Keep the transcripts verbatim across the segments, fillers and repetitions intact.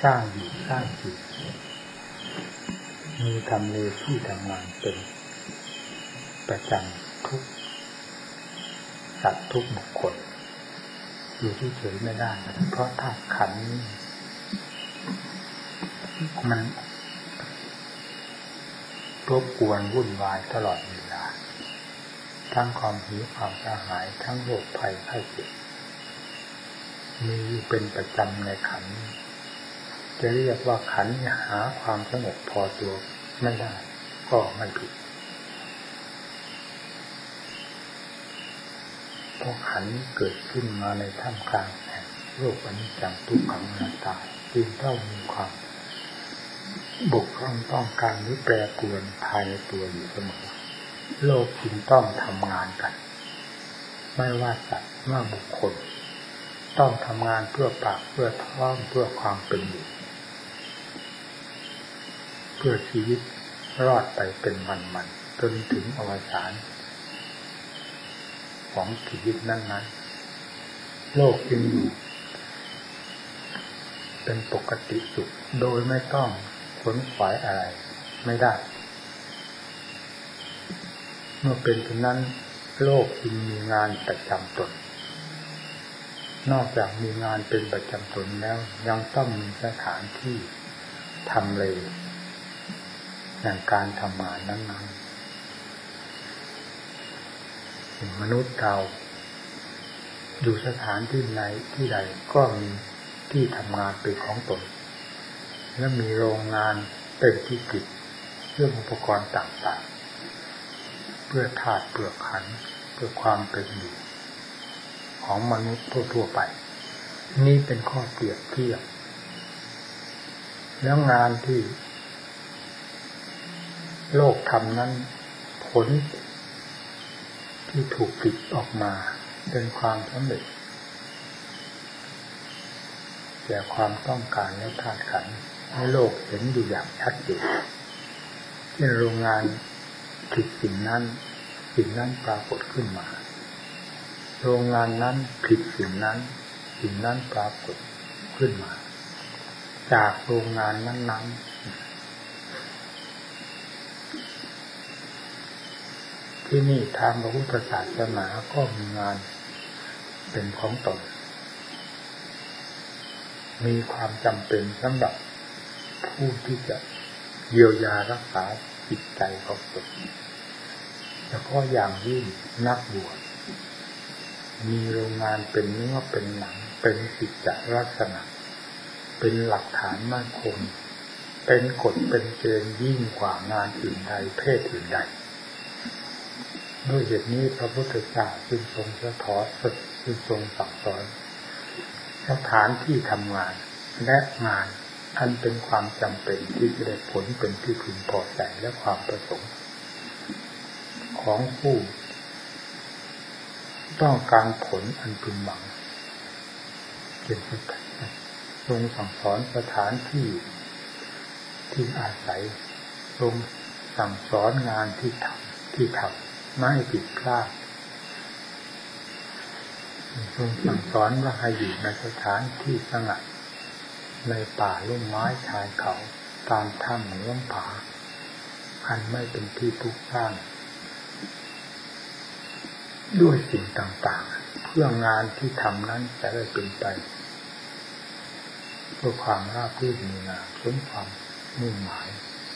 สร้างอยู่สร้างจิตมีทำเลที่ทำงานเป็นประจำทุกสัตว์ทุกบุคคลอยู่ที่เฉยไม่ได้เพราะธาตุขันธ์นี้มันรบกวนวุ่นวายตลอดเวลาทั้งความหิวความกระหายทั้งโรคภัยไข้เจ็บมีอยู่เป็นประจำในขันธ์จะเรียกว่าขันธ์หาความสงบพอตัวไม่ได้ก็ไม่ผิดเพราะขันธ์เกิดขึ้นมาในท่ามกลางแห่งโลกอนิจจังทุกขังอนัตตาจึงต้องมีความบกพร่องต้องการหรือแปรปรวนภายในตัวอยู่เสมอโลกจึงต้องทำงานกันไม่ว่าสัตว์ว่าบุคคลต้องทำงานเพื่อปากเพื่อท้องเพื่อความเป็นอยู่เพื่อชีวิตรอดไปเป็นวันๆจนถึงอวสานของชีวิตนั้นๆโลกจึงอยู่เป็นปกติสุขโดยไม่ต้องขวนขวายอะไรไม่ได้เมื่อเป็นเช่นนั้นโลกจึงมีงานประจำตนนอกจากมีงานเป็นประจำตนแล้วยังต้องมีสถานที่ทำเลในการทำงานนั้นๆมนุษย์เราอยู่สถานที่ไหนที่ใดก็มีที่ทำงานเป็นของตนและมีโรงงานเป็นที่ผลิตเครื่องอุปกรณ์ต่างๆเพื่อธาตุเปลือกขันธ์เพื่อความเป็นอยู่ของมนุษย์ทั่วๆไปนี่เป็นข้อเปรียบเทียบแล้วงานที่โลกทำนั้นผลที่ถูกผลิตออกมาเป็นความสำเร็จแก่ความต้องการและธาตุขันธ์ให้โลกเห็นอยู่อย่างชัดเจนเช่นโรงงานผลิตสิ่งนั้นสิ่งนั้นปรากฏขึ้นมาโรงงานนั้นผลิตสิ่งนั้นสิ่งนั้นปรากฏขึ้นมาจากโรงงานนั้นๆที่นี่ทางพระพุทธศาสนาก็มีงานเป็นของตนมีความจำเป็นสำหรับผู้ที่จะเยียวยารักษาจิตใจของตนเฉพาะอย่างยิ่งนักบวชมีโรงงานเป็นเนื้อเป็นหนังเป็นกิจลักษณะเป็นหลักฐานมั่นคงเป็นกฎเป็นเกณฑ์ยิ่งกว่างานอื่นใดเพศอื่นใดด้วยเหตุนี้พระพุทธเจ้าจึงทรงสะท้อนจึงทรงสั่งสอนสถานที่ทำงานและงานอันเป็นความจำเป็นที่จะได้ผลเป็นที่พึงพอใจและความประสงค์ของผู้ต้องการผลอันพึงหวังเป็นสถานทรงสั่งสอนสถานที่ที่อาศัยทรงสั่งสอนงานที่ทำที่ทำไม่ให้ผิดพลาดทรงสั่งสอนว่าให้อยู่ในสถานที่สงัดในป่าลุ่มไม้ชายเขาตามถ้ำเงื้อมผาอันไม่เป็นที่พลุกพล่านด้วยสิ่งต่างๆเพื่องานที่ทำนั้นจะได้เป็นไปเพื่อความราบรื่นมีงามสมความมุ่งหมาย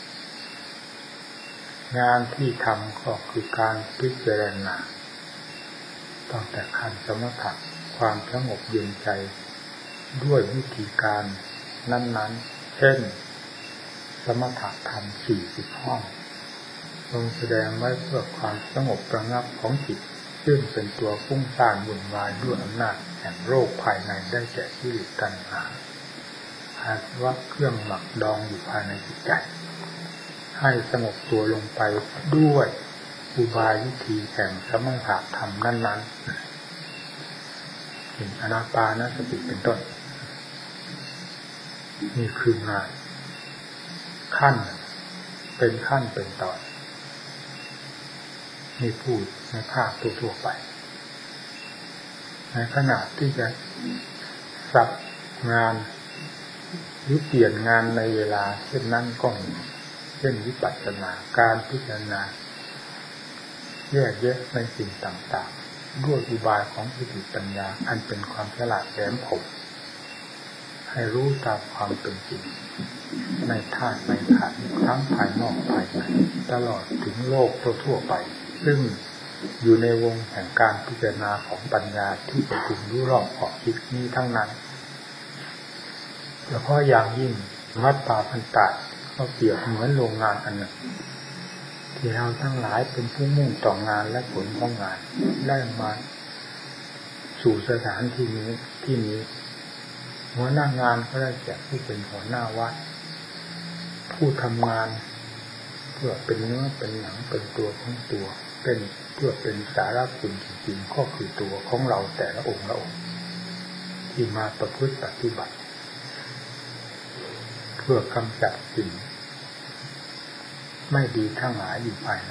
งานที่ทำก็คือการพิจารณาตั้งแต่ขั้นสมถะความสงบเย็นใจด้วยวิธีการนั้นๆเช่นสมถะธรรมสี่สิบห้องทรงแสดงไว้เพื่อความสงบระงับของจิตซึ่งเป็นตัวฟุ้งซ่านวุ่นวายด้วยอำนาจแห่งโรคภายในได้แก่กิเลสตัณหาอาสวะเครื่องหมักดองอยู่ภายในจิตใจให้สงบตัวลงไปด้วยอุบายวิธีแห่งสมถะธรรมนั้นๆเป็นอานาปานสติเป็นต้นนี่คืองานขั้นเป็นขั้นเป็นตอนนี่พูดในภาคทั่วๆไปในขณะที่จะสับงานหรือเปลี่ยนงานในเวลาเช่นนั้นก็มีเช่นวิปัสสนาการพิจารณาแยกแยะในสิ่งต่างๆด้วยอุบายของสติปัญญาอันเป็นความฉลาดแหลมคมให้รู้ตามความเป็นจริงในธาตุในขันธ์ทั้งภายนอกภายในตลอดถึงโลกทั่วๆไปซึ่งอยู่ในวงแห่งการพิจารณาของปัญญาที่ประชุมรู้รอบขอบคิดนี้ทั้งนั้นแล้วก็อย่างยิ่งวัดป่าพันตาก็เปรียบเหมือนโรงงานอันหนึ่งที่เราทั้งหลายเป็นผู้มุ่งต่องานและผลของงานได้มาสู่สถานที่นี้ที่นี้หัวหน้างานก็ได้แก่ผู้เป็นหัวหน้าวัดผู้ทำงานเพื่อเป็นเนื้อเป็นหนังเป็นตัวของตัวเป็นเพื่อเป็นสาระคุณจริงๆก็คือตัวของเราแต่ละองค์ละองค์ที่มาประพฤติปฏิบัติเพื่อกำจัดสิ่งไม่ดีทั้งหลายอยู่ภายใน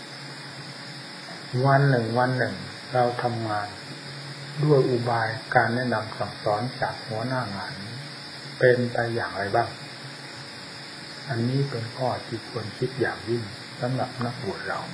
วันหนึ่งวันหนึ่งเราทำงานด้วยอุบายการแนะนำสั่งสอนจากหัวหน้างานเป็นไปอย่างไรบ้างอันนี้เป็นข้อที่ควรคิดอย่างยิ่งสำหรับนักบวชเรา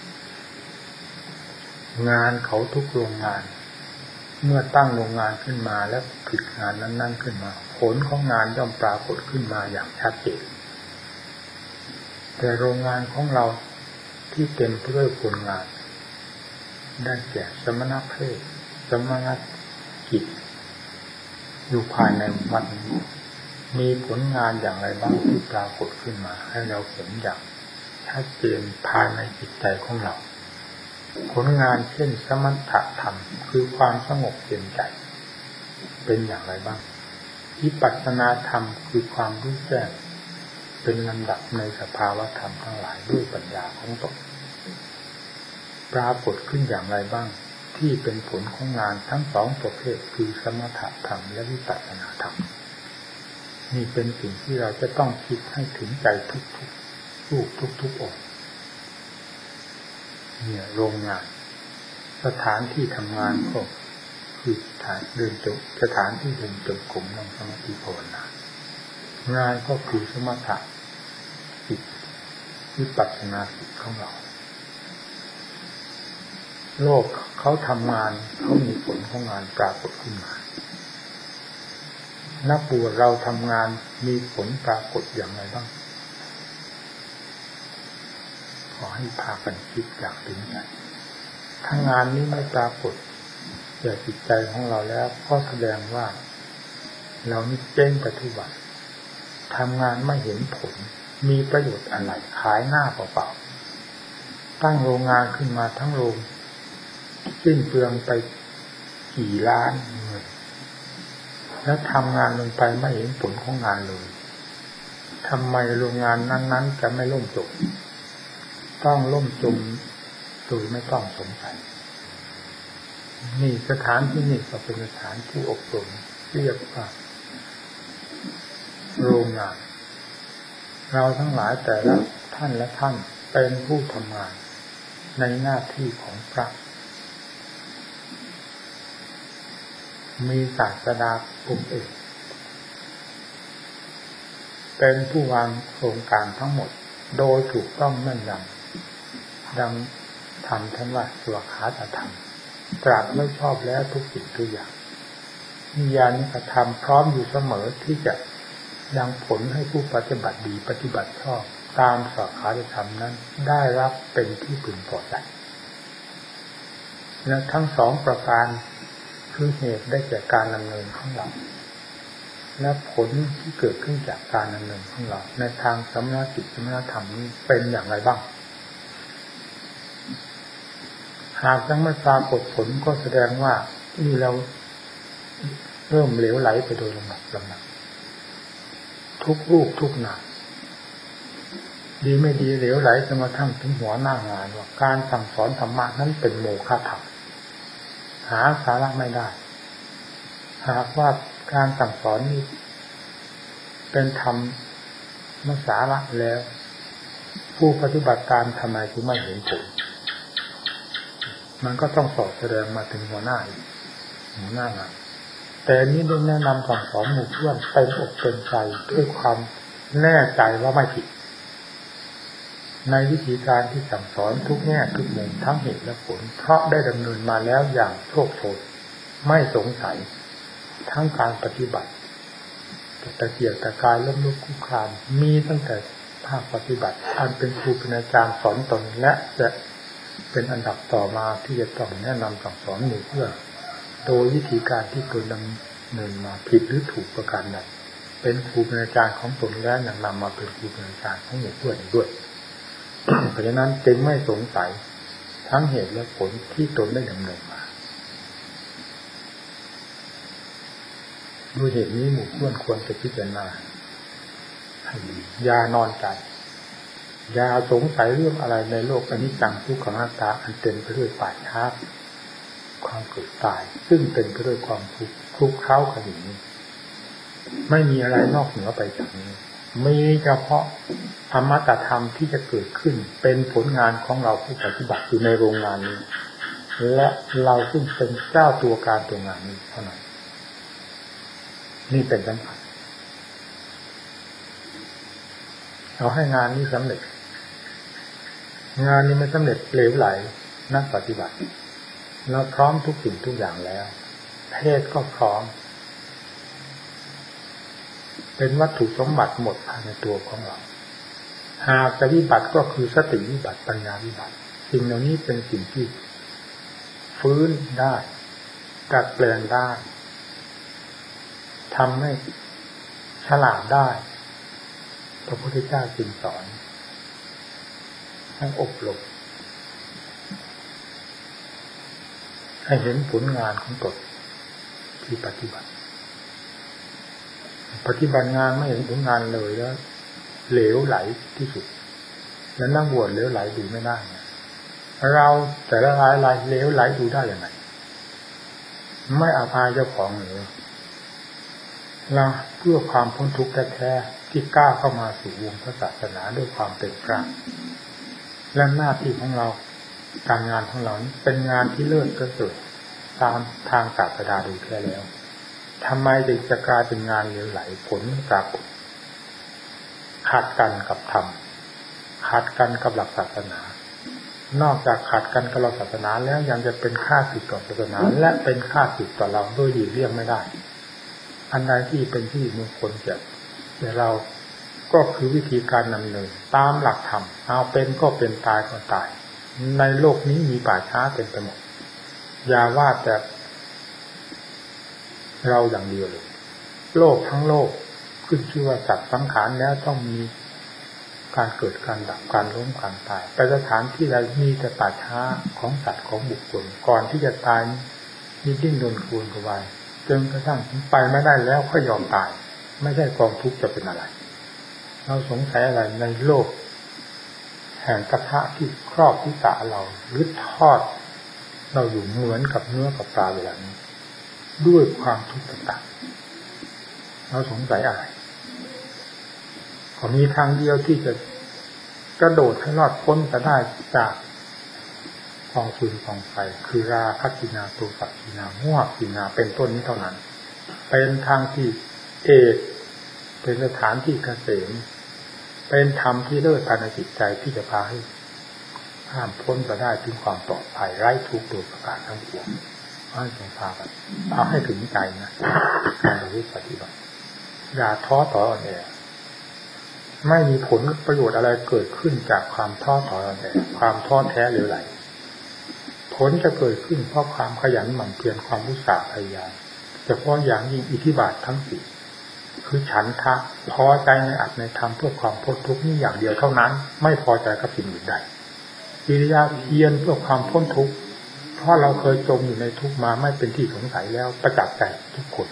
งานเขาทุกโรงงานเมื่อตั้งโรงงานขึ้นมาและผลิตงานนั้นๆขึ้นมาผลของงานย่อมปรากฏขึ้นมาอย่างชัดเจนแต่โรงงานของเราที่เต็มไปด้วยผลงานได้แก่สมณเพศสมณกิจอยู่ภายในวัดนี้มีผลงานอย่างไรบ้างที่ปรากฏขึ้นมาให้เราเห็นอย่างชัดเจนภายในจิตใจของเราผลงานเช่นสมถะธรรมคือความสงบเย็นใจเป็นอย่างไรบ้างวิปัสสนาธรรมคือความรู้แจ้งเป็นลำดับในสภาวะธรรมทั้งหลายด้วยปัญญาของตนปรากฏขึ้นอย่างไรบ้างที่เป็นผลของงานทั้งสองประเภทคือสมถะธรรมและวิปัสสนาธรรมนี่เป็นสิ่งที่เราจะต้องคิดให้ถึงใจทุกๆรูปทุกๆองค์เนี่ยโรงงานสถานที่ทำงานก็คือสถานเดินจงสถานที่เดินจงกรมนั่งสมาธิภาวนางานก็คือสมถะจิตวิปัสสนาจิตของเราโลกเขาทำงานเขามีผลของงานปรากฏขึ้นมานักบวชเราทำงานมีผลปรากฏอย่างไรบ้างขอให้พากันคิดอย่างถึงใจถ้างานนี้ไม่ปรากฏแก่จิตใจของเราแล้วก็แสดงว่าเรานี่เจ๊งปฏิบัติทำงานไม่เห็นผลมีประโยชน์อะไรขายหน้าเปล่าๆตั้งโรงงานขึ้นมาทั้งโรงสิ้นเปลืองไปกี่ล้านเงินแล้วทำงานลงไปไม่เห็นผลของงานเลยทำไมโรงงานนั้นๆจะไม่ล่มจมต้องล่มจมโดยไม่ต้องสงสัยนี่สถานที่นี่ก็เป็นสถานที่อบรมเรียกว่าโรงงานเราทั้งหลายแต่ละท่านและท่านเป็นผู้ทำงานในหน้าที่ของพระมีศาสดาองค์เอกเป็นผู้วางโครงการทั้งหมดโดยถูกต้องแม่นยำดังธรรมท่านว่าสวขาตธรรมตรัสไม่ชอบแล้วทุกสิ่งทุกอย่างนิยานิกธรรมพร้อมอยู่เสมอที่จะยังผลให้ผู้ปฏิบัติดีปฏิบัติชอบตามสวขาตธรรมนั้นได้รับเป็นที่พึงพอใจและทั้งสองประการคือเหตุได้แก่การดำเนินของเราและผลที่เกิดขึ้นจากการดำเนินของเราในทางสมณกิจสมณธรรมนี้เป็นอย่างไรบ้างหากยังไม่ปรากฏผลก็แสดงว่านี่เราเริ่มเหลวไหลไปโดยลำดับลำดับทุกรูปทุกนามดีไม่ดีเหลวไหลจนกระทั่งถึงหัวหน้างานว่าการสั่งสอนธรรมะนั้นเป็นโมฆะธรรมหาสาระไม่ได้หากว่าการสั่งสอนนี้เป็นธรรมสาระแล้วผู้ปฏิบัติตามทำไมจึงไม่เห็นผลมันก็ต้องสอบแสดงมาถึงหัวหน้าหัวหน้างานแต่นี้ได้แนะนำสั่งสอนหมู่เพื่อนเต็มอกเต็มใจด้วยความแน่ใจว่าไม่ผิดในวิธีการที่สั่งสอนทุกแง่ทุกมุมทั้งเหตุและผลเพราะได้ดำเนินมาแล้วอย่างโชคโชนไม่สงสัยทั้งการปฏิบัติตะเกียกตะกายล้มลุกคลุกคลานมีตั้งแต่ภาคปฏิบัติอันเป็นครูเป็นอาจารย์สอนตนและจะเป็นอันดับต่อมาที่จะต้องแนะนำสั่งสอนหมู่เพื่อนโดยวิธีการที่ตนดำเนินมาผิดหรือถูกประการใดเป็นครูเป็นอาจารย์ของตนและยังนำมาเป็นครูเป็นอาจารย์ของหมู่เพื่อนอีกด้วย เพราะฉะนั้นจึงไม่สงสัยทั้งเหตุและผลที่ตนได้ดำเนินมาด้วยเหตุนี้หมู่เพื่อนควรจะพิจารณาให้ดีอย่านอนใจอย่าสงสัยเรื่องอะไรในโลกอนิจจังทุกขังอนัตตาอันเต็มไปด้วยป่าช้าความเกิดตายซึ่งเป็นไปด้วยความทุกข์ทุกข์เท้าขนาดนี้ไม่มีอะไรนอกเหนือไปจากนี้มีเฉพาะธรรมะธรรมที่จะเกิดขึ้นเป็นผลงานของเราผู้ปฏิบัติอยู่ในโรงงานนี้และเราซึ่งเป็นเจ้าตัวการตัวงานนี้เท่านั้นนี่เป็นสำคัญเราให้งานนี้สำเร็จงานนี้ไม่สำเร็จเหลวไหลนักปฏิบัติเราพร้อมทุกสิ่งทุกอย่างแล้วเพศก็พร้อมเป็นวัตถุสมบัติหมดภายในตัวของเราหากจะวิบัติก็คือสติวิบัติปัญญาวิบัติสิ่งเหล่านี้เป็นสิ่งที่ฟื้นได้ดัดแปลงได้ทำให้ฉลาดได้พระพุทธเจ้าจึงสอนให้อบรมให้เห็นผลงานของตนที่ปฏิบัติปฏิบัติงานไม่เห็นผลงานเลยแล้วเหลวไหลที่สุดและนั่งบวชเหลวไหลดูไม่ได้เราแต่ละรายรายเหลวไหลดูได้อย่างไรไม่อาภัยเจ้าของหรือเราเพื่อความพ้นทุกข์แท้ๆที่กล้าเข้ามาสู่วงพระศาสนาด้วยความเป็นกลางและหน้าที่ของเราการงานของเราเป็นงานที่เลิศประเสริฐตามทางศาสดาโดยแท้แล้วทำไมจึงจะกลายเป็นงานเหลวไหลผลปรากฏขัดกันกับธรรมขัดกันกับหลักศาสนานอกจากขัดกันกับหลักศาสนาแล้วยังจะเป็นข้าศึกต่อศาสนาและเป็นข้าศึกต่อเราโดยหลีกเลี่ยงไม่ได้อันใดที่เป็นที่มงคลแก่เราก็คือวิธีการดำเนินตามหลักธรรมเอาเป็นก็เป็นตายก็ตายในโลกนี้มีป่าช้าเต็มไปหมดอย่าว่าแต่เราอย่างเดียวเลยโลกทั้งโลกขึ้นชื่อว่าสัตว์สังขารแล้วต้องมีการเกิดการดับการล้มการตายแต่สถานที่ใดมีแต่ป่าช้าของสัตว์ของบุคคลก่อนที่จะตายมีดิ้นรนครวญกระวายจนกระทั่งไปไม่ได้แล้วก็ยอมตายไม่ใช่กองทุกข์จะเป็นอะไรเราสงสัยอะไรในโลกแห่งกระทะที่ครอบทิศะเราหรือทอดเราอยู่เหมือนกับเนื้อกับปลาเวลานี้ด้วยความทุกข์ต่างๆเราสงสัยอะไรก็มีทางเดียวที่จะกระโดดให้รอดพ้นไปได้จากกองฟืนกองไฟคือราคะกินาโทสะกินาโมหะกินาเป็นต้นนี้เท่านั้นเป็นทางที่เอกเป็นสถานที่เกษมเป็นธรรมที่เลิศภายในจิตใจที่จะพาให้ข้ามพ้นไปได้ถึงความปลอดภัยไร้ทุกข์โดยประการทั้งปวงให้จงพากันเอาให้ถึงใจนะการปฏิบัติอย่าท้อถอยอ่อนแอไม่มีผลประโยชน์อะไรเกิดขึ้นจากความท้อถอยอ่อนแอความท้อแท้เหลวไหลผลจะเกิดขึ้นเพราะความขยันหมั่นเพียรความอุตสาห์พยายามเฉพาะอย่างยิ่งอิทธิบาททั้งสี่คือฉันทะพอใจในอัตในธรรมเพื่อความพ้นทุกข์นี่อย่างเดียวเท่านั้นไม่พอใจกับสิ่งอื่นใดวิริยะเพียรเพื่อความพ้นทุกข์เพราะเราเคยจมอยู่ในทุกข์มาไม่เป็นที่สงสัยแล้วประจักษ์ใจทุกคน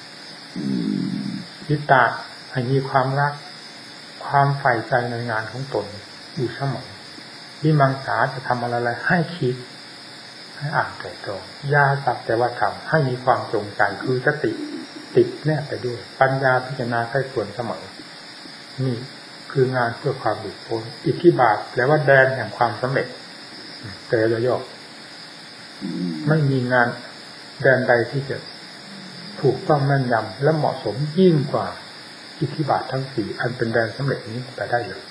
จิตตะให้มีความรักความใฝ่ใจในงานของตนอยู่เสมอวิมังสาจะทำอะไรๆให้คิดให้อ่านไตร่ตรองยาสักแต่ว่าทำให้มีความจงใจคือสติติดแนบไปด้วยปัญญาพิจารณาใกล้ส่วนเสมอนี่คืองานเพื่อความหลุดพ้นอิทธิบาทแปลว่าแดนแห่งความสำเร็จแต่ย่อๆไม่มีงานแดนใดที่จะถูกต้องแม่นยำและเหมาะสมยิ่งกว่าอิทธิบาททั้งสี่อันเป็นแดนสำเร็จนี้ไปได้เลย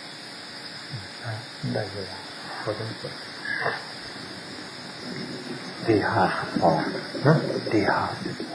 ได้เลยพอสมควรตีห้าพอนะตีห้า